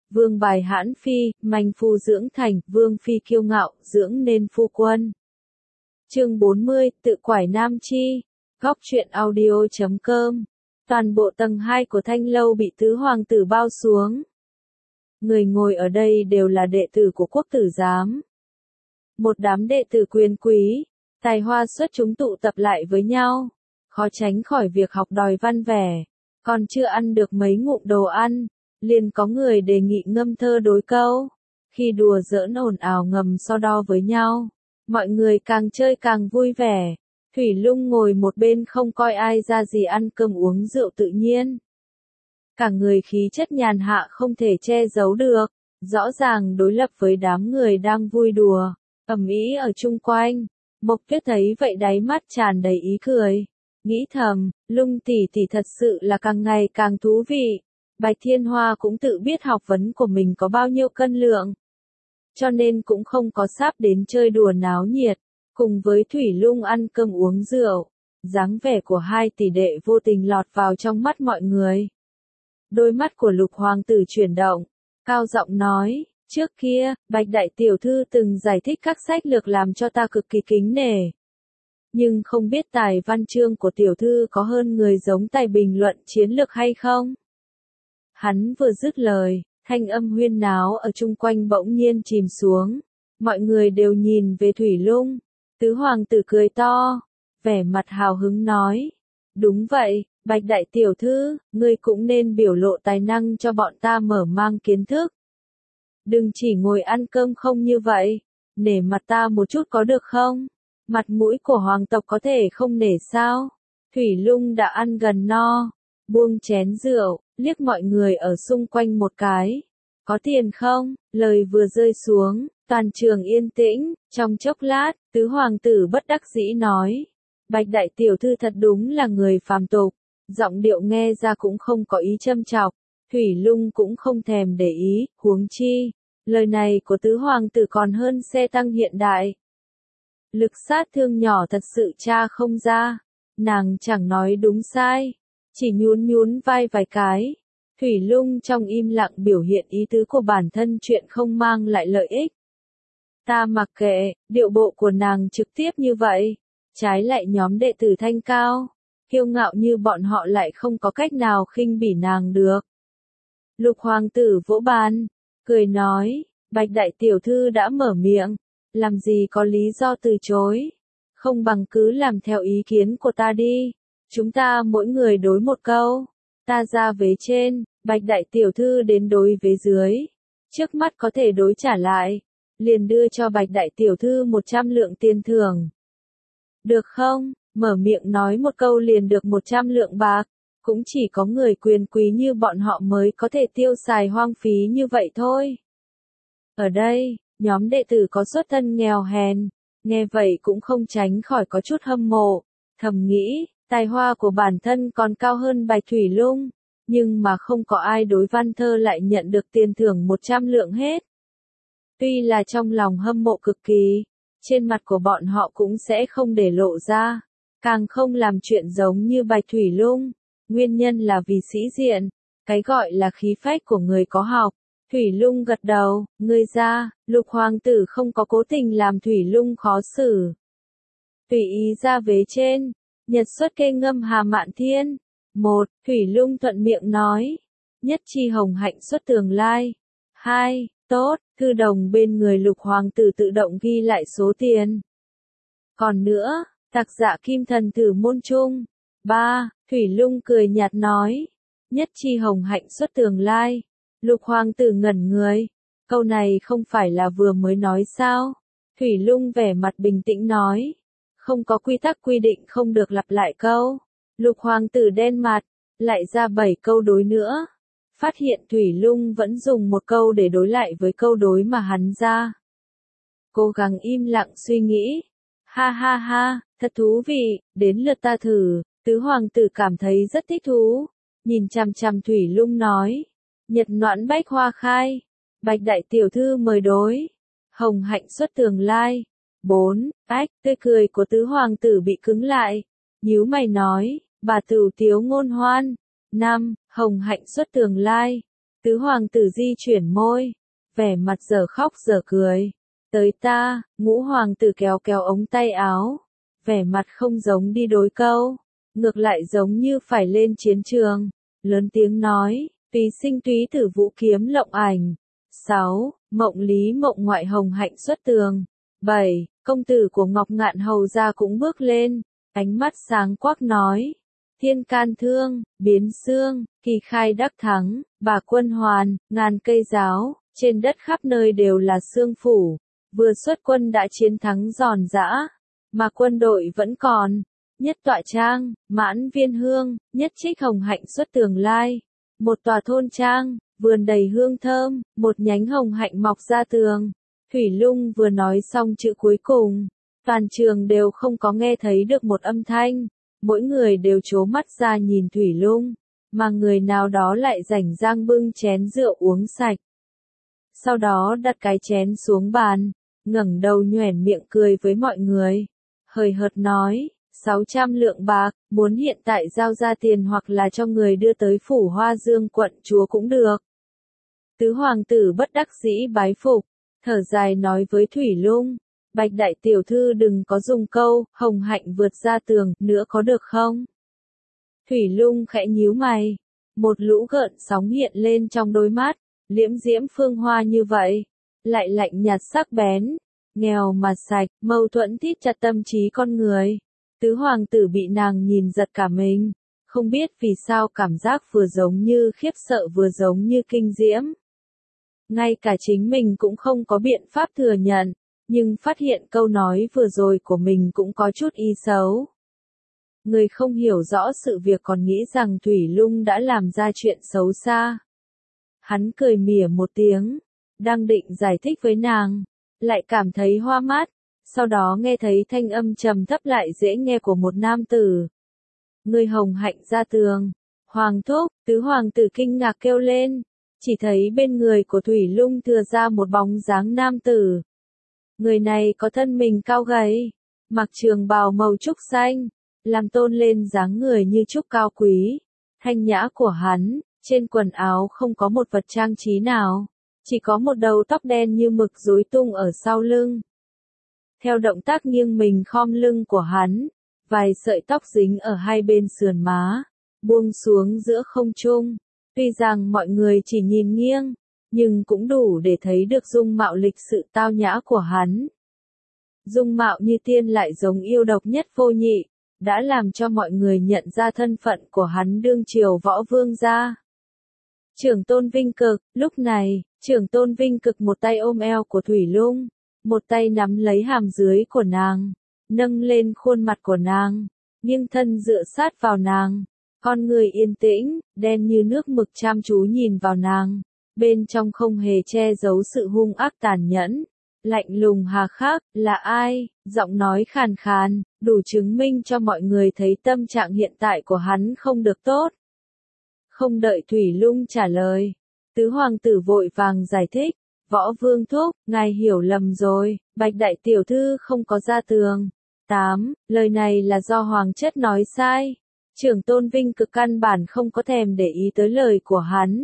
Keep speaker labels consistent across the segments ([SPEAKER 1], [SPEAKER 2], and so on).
[SPEAKER 1] vương bài hãn phi, manh phu dưỡng thành, vương phi kiêu ngạo, dưỡng nên phu quân. Chương 40, tự quải nam chi. Góc truyện audio.com. Toàn bộ tầng 2 của thanh lâu bị tứ hoàng tử bao xuống. Người ngồi ở đây đều là đệ tử của quốc tử giám. Một đám đệ tử quyền quý, tài hoa xuất chúng tụ tập lại với nhau, khó tránh khỏi việc học đòi văn vẻ. Còn chưa ăn được mấy ngụm đồ ăn, liền có người đề nghị ngâm thơ đối câu. Khi đùa giỡn ồn ào ngầm so đo với nhau, mọi người càng chơi càng vui vẻ. Thủy Lung ngồi một bên không coi ai ra gì, ăn cơm uống rượu tự nhiên. Cả người khí chất nhàn hạ không thể che giấu được, rõ ràng đối lập với đám người đang vui đùa, ầm ĩ ở chung quanh. Mộc Tuyết thấy vậy đáy mắt tràn đầy ý cười, nghĩ thầm, Lung tỷ tỷ thật sự là càng ngày càng thú vị. Bạch Thiên Hoa cũng tự biết học vấn của mình có bao nhiêu cân lượng, cho nên cũng không có sắp đến chơi đùa náo nhiệt, cùng với Thủy Lung ăn cơm uống rượu. Dáng vẻ của hai tỷ đệ vô tình lọt vào trong mắt mọi người. Đôi mắt của Lục hoàng tử chuyển động, cao giọng nói, trước kia, Bạch đại tiểu thư từng giải thích các sách lược làm cho ta cực kỳ kính nể. Nhưng không biết tài văn chương của tiểu thư có hơn người giống tài bình luận chiến lược hay không? Hắn vừa dứt lời, thanh âm huyên náo ở chung quanh bỗng nhiên chìm xuống. Mọi người đều nhìn về Thủy Lung. Tứ hoàng tử cười to, vẻ mặt hào hứng nói, đúng vậy, Bạch đại tiểu thư, ngươi cũng nên biểu lộ tài năng cho bọn ta mở mang kiến thức. Đừng chỉ ngồi ăn cơm không như vậy, nể mặt ta một chút có được không? Mặt mũi của hoàng tộc có thể không nể sao? Thủy Lung đã ăn gần no, buông chén rượu, liếc mọi người ở xung quanh một cái. Có tiền không? Lời vừa rơi xuống, toàn trường yên tĩnh. Trong chốc lát, tứ hoàng tử bất đắc dĩ nói, Bạch đại tiểu thư thật đúng là người phàm tục. Giọng điệu nghe ra cũng không có ý châm chọc. Thủy Lung cũng không thèm để ý, huống chi. Lời này của tứ hoàng tử còn hơn xe tăng hiện đại. Lực sát thương nhỏ thật sự tra không ra. Nàng chẳng nói đúng sai, chỉ nhún nhún vai vài cái. Thủy Lung trong im lặng biểu hiện ý tứ của bản thân chuyện không mang lại lợi ích. Ta mặc kệ, điệu bộ của nàng trực tiếp như vậy. Trái lại nhóm đệ tử thanh cao, kiêu ngạo như bọn họ lại không có cách nào khinh bỉ nàng được. Lục hoàng tử vỗ bàn, cười nói, Bạch đại tiểu thư đã mở miệng, làm gì có lý do từ chối. Không bằng cứ làm theo ý kiến của ta đi. Chúng ta mỗi người đối một câu. Ta ra vế trên, Bạch đại tiểu thư đến đối vế dưới. Trước mắt có thể đối trả lại, liền đưa cho Bạch đại tiểu thư 100 lượng tiền thưởng. Được không? Mở miệng nói một câu liền được 100 lượng bạc. Cũng chỉ có người quyền quý như bọn họ mới có thể tiêu xài hoang phí như vậy thôi. Ở đây, nhóm đệ tử có xuất thân nghèo hèn, nghe vậy cũng không tránh khỏi có chút hâm mộ, thầm nghĩ, tài hoa của bản thân còn cao hơn Bạch Thủy Lung, nhưng mà không có ai đối văn thơ lại nhận được tiền thưởng 100 lượng hết. Tuy là trong lòng hâm mộ cực kỳ, trên mặt của bọn họ cũng sẽ không để lộ ra, càng không làm chuyện giống như Bạch Thủy Lung, nguyên nhân là vì sĩ diện, cái gọi là khí phách của người có học. Thủy Lung gật đầu, ngươi ra, Lục hoàng tử không có cố tình làm Thủy Lung khó xử. Tùy ý ra vế trên, nhật xuất kê ngâm hà mạn thiên. Thủy Lung thuận miệng nói, nhất chi hồng hạnh xuất tường lai. 2. Tốt, thư đồng bên người Lục hoàng tử tự động ghi lại số tiền. Còn nữa, tặc dạ kim thần thử môn trung. 3. Thủy Lung cười nhạt nói, nhất chi hồng hạnh xuất tường lai. Lục hoàng tử ngẩn người, câu này không phải là vừa mới nói sao? Thủy Lung vẻ mặt bình tĩnh nói, không có quy tắc quy định không được lặp lại câu. Lục hoàng tử đen mặt, lại ra 7 câu đối nữa. Phát hiện Thủy Lung vẫn dùng một câu để đối lại với câu đối mà hắn ra. Cố gắng im lặng suy nghĩ. Ha ha ha, thật thú vị, đến lượt ta thử. Tứ hoàng tử cảm thấy rất thích thú, nhìn chằm chằm Thủy Lung nói. Nhật noãn bách hoa khai, Bạch đại tiểu thư mời đối, hồng hạnh xuất tường lai. 4. Tươi cười của tứ hoàng tử bị cứng lại, nhíu mày nói, bà tử tiếu ngôn hoan. 5. Hồng hạnh xuất tường lai. Tứ hoàng tử di chuyển môi, vẻ mặt giờ khóc giờ cười. Tới ta, ngũ hoàng tử kéo kéo ống tay áo, vẻ mặt không giống đi đối câu, ngược lại giống như phải lên chiến trường, lớn tiếng nói, túy sinh túy tử vũ kiếm lộng ảnh. 6. Mộng lý mộng ngoại hồng hạnh xuất tường. 7. Công tử của Ngọc Ngạn hầu gia cũng bước lên, ánh mắt sáng quắc nói, thiên can thương, biến xương, kỳ khai đắc thắng, bà quân hoàn, ngàn cây giáo, trên đất khắp nơi đều là xương phủ, vừa xuất quân đã chiến thắng giòn giã, mà quân đội vẫn còn, nhất tọa trang, mãn viên hương, nhất trích hồng hạnh xuất tường lai, một tòa thôn trang, vườn đầy hương thơm, một nhánh hồng hạnh mọc ra tường. Thủy Lung vừa nói xong chữ cuối cùng, toàn trường đều không có nghe thấy được một âm thanh, mỗi người đều trố mắt ra nhìn Thủy Lung, mà người nào đó lại rảnh rang bưng chén rượu uống sạch. Sau đó đặt cái chén xuống bàn, ngẩng đầu nhoẻn miệng cười với mọi người, hời hợt nói, 600 lượng bạc, muốn hiện tại giao ra tiền hoặc là cho người đưa tới phủ Hoa Dương quận chúa cũng được. Tứ hoàng tử bất đắc dĩ bái phục, thở dài nói với Thủy Lung, Bạch đại tiểu thư đừng có dùng câu, hồng hạnh vượt ra tường, nữa có được không? Thủy Lung khẽ nhíu mày, một lũ gợn sóng hiện lên trong đôi mắt, liễm diễm phương hoa như vậy, lại lạnh nhạt sắc bén, nghèo mà sạch, mâu thuẫn thít chặt tâm trí con người. Tứ hoàng tử bị nàng nhìn giật cả mình, không biết vì sao cảm giác vừa giống như khiếp sợ vừa giống như kinh diễm. Ngay cả chính mình cũng không có biện pháp thừa nhận, nhưng phát hiện câu nói vừa rồi của mình cũng có chút ý xấu. Người không hiểu rõ sự việc còn nghĩ rằng Thủy Lung đã làm ra chuyện xấu xa. Hắn cười mỉa một tiếng, đang định giải thích với nàng, lại cảm thấy hoa mắt, sau đó nghe thấy thanh âm trầm thấp lại dễ nghe của một nam tử. Người hồng hạnh ra tường, hoàng thúc, tứ hoàng tử kinh ngạc kêu lên, chỉ thấy bên người của Thủy Lung thừa ra một bóng dáng nam tử. Người này có thân mình cao gầy, mặc trường bào màu trúc xanh, làm tôn lên dáng người như trúc cao quý, thanh nhã của hắn, trên quần áo không có một vật trang trí nào, chỉ có một đầu tóc đen như mực rối tung ở sau lưng. Theo động tác nghiêng mình khom lưng của hắn, vài sợi tóc dính ở hai bên sườn má, buông xuống giữa không trung. Tuy rằng mọi người chỉ nhìn nghiêng, nhưng cũng đủ để thấy được dung mạo lịch sự tao nhã của hắn. Dung mạo như tiên lại giống yêu độc nhất vô nhị, đã làm cho mọi người nhận ra thân phận của hắn đương triều võ vương gia. Trưởng tôn Vinh Cực, lúc này, trưởng tôn Vinh Cực một tay ôm eo của Thủy Lung, một tay nắm lấy hàm dưới của nàng, nâng lên khuôn mặt của nàng, nghiêng thân dựa sát vào nàng, con người yên tĩnh, đen như nước mực chăm chú nhìn vào nàng, bên trong không hề che giấu sự hung ác tàn nhẫn, lạnh lùng hà khắc, là ai, giọng nói khàn khàn, đủ chứng minh cho mọi người thấy tâm trạng hiện tại của hắn không được tốt. Không đợi Thủy Lung trả lời, tứ hoàng tử vội vàng giải thích, võ vương thúc, ngài hiểu lầm rồi, Bạch đại tiểu thư không có ra tường. 8. Lời này là do hoàng chất nói sai. Trưởng tôn Vinh Cực căn bản không có thèm để ý tới lời của hắn.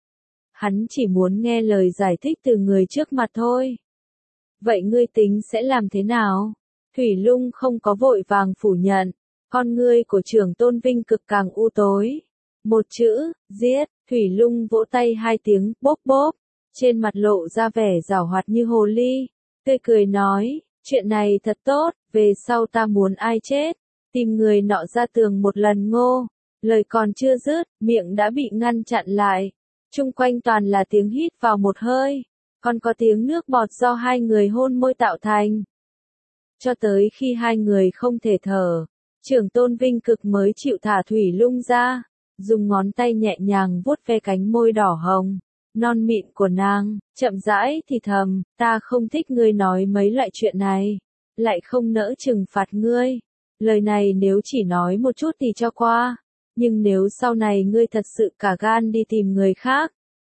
[SPEAKER 1] Hắn chỉ muốn nghe lời giải thích từ người trước mặt thôi. Vậy ngươi tính sẽ làm thế nào? Thủy Lung không có vội vàng phủ nhận, con ngươi của trưởng tôn Vinh Cực càng u tối. Một chữ, giết, Thủy Lung vỗ tay hai tiếng, bốp bốp, trên mặt lộ ra vẻ giảo hoạt như hồ ly, tươi cười nói, chuyện này thật tốt, về sau ta muốn ai chết, tìm người nọ ra tường một lần ngô, lời còn chưa dứt, miệng đã bị ngăn chặn lại, chung quanh toàn là tiếng hít vào một hơi, còn có tiếng nước bọt do hai người hôn môi tạo thành. Cho tới khi hai người không thể thở, trưởng tôn Vinh Cực mới chịu thả Thủy Lung ra, dùng ngón tay nhẹ nhàng vuốt ve cánh môi đỏ hồng, non mịn của nàng, chậm rãi thì thầm, ta không thích ngươi nói mấy loại chuyện này, lại không nỡ trừng phạt ngươi. Lời này nếu chỉ nói một chút thì cho qua, nhưng nếu sau này ngươi thật sự cả gan đi tìm người khác,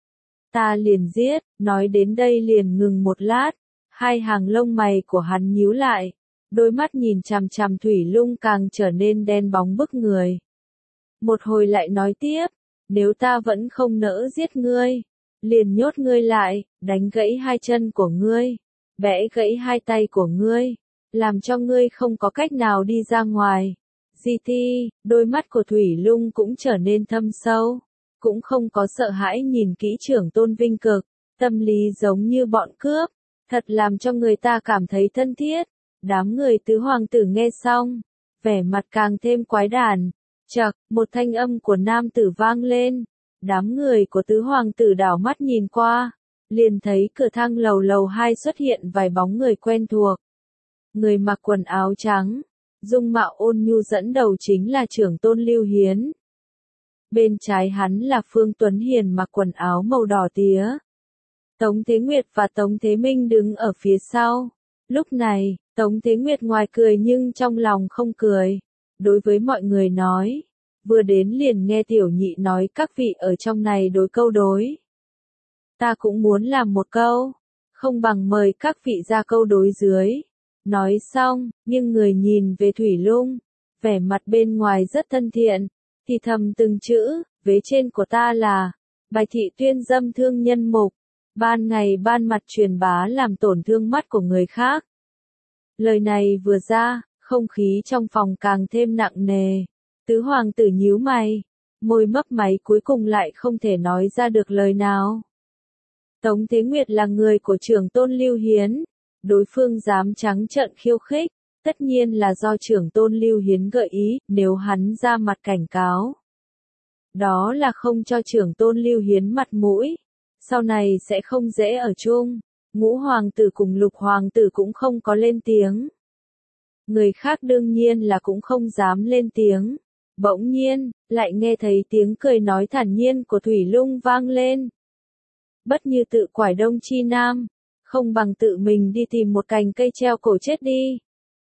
[SPEAKER 1] ta liền giết. Nói đến đây liền ngừng một lát, hai hàng lông mày của hắn nhíu lại, đôi mắt nhìn chằm chằm Thủy Lung càng trở nên đen bóng bức người. Một hồi lại nói tiếp, nếu ta vẫn không nỡ giết ngươi, liền nhốt ngươi lại, đánh gãy hai chân của ngươi, bẽ gãy hai tay của ngươi, làm cho ngươi không có cách nào đi ra ngoài. Di đôi mắt của Thủy Lung cũng trở nên thâm sâu, cũng không có sợ hãi nhìn kỹ Trưởng Tôn Vinh Cực, tâm lý giống như bọn cướp, thật làm cho người ta cảm thấy thân thiết. Đám người tứ hoàng tử nghe xong, vẻ mặt càng thêm quái đản. Chậc, một thanh âm của nam tử vang lên, đám người của tứ hoàng tử đảo mắt nhìn qua, liền thấy cửa thang lầu 2 xuất hiện vài bóng người quen thuộc. Người mặc quần áo trắng, dung mạo ôn nhu dẫn đầu chính là Trưởng Tôn Lưu Hiến. Bên trái hắn là Phương Tuấn Hiền mặc quần áo màu đỏ tía. Tống Thế Nguyệt và Tống Thế Minh đứng ở phía sau. Lúc này, Tống Thế Nguyệt ngoài cười nhưng trong lòng không cười. Đối với mọi người nói, vừa đến liền nghe tiểu nhị nói các vị ở trong này đối câu đối. Ta cũng muốn làm một câu, không bằng mời các vị ra câu đối dưới. Nói xong, nhưng người nhìn về Thủy Lung, vẻ mặt bên ngoài rất thân thiện, thì thầm từng chữ, vế trên của ta là, bài thị tuyên dâm thương nhân mục, ban ngày ban mặt truyền bá làm tổn thương mắt của người khác. Lời này vừa ra, không khí trong phòng càng thêm nặng nề. Tứ hoàng tử nhíu mày, môi mấp máy cuối cùng lại không thể nói ra được lời nào. Tống Thế Nguyệt là người của Trưởng Tôn Lưu Hiến, đối phương dám trắng trợn khiêu khích, tất nhiên là do Trưởng Tôn Lưu Hiến gợi ý, nếu hắn ra mặt cảnh cáo. Đó là không cho Trưởng Tôn Lưu Hiến mặt mũi, sau này sẽ không dễ ở chung. Ngũ hoàng tử cùng lục hoàng tử cũng không có lên tiếng. Người khác đương nhiên là cũng không dám lên tiếng. Bỗng nhiên, lại nghe thấy tiếng cười nói thản nhiên của Thủy Lung vang lên. Bất như tự quải đông chi nam, không bằng tự mình đi tìm một cành cây treo cổ chết đi.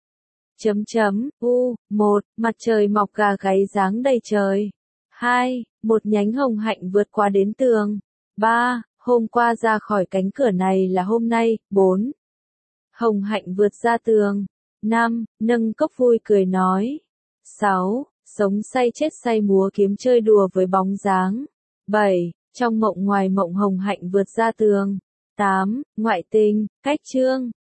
[SPEAKER 1] Một, mặt trời mọc gà gáy dáng đầy trời. 2, một nhánh hồng hạnh vượt qua đến tường. 3, hôm qua ra khỏi cánh cửa này là hôm nay. 4, hồng hạnh vượt ra tường. 5, nâng cốc vui cười nói. 6, sống say chết say múa kiếm chơi đùa với bóng dáng. 7, trong mộng ngoài mộng hồng hạnh vượt ra tường. 8, ngoại tình, cách chương.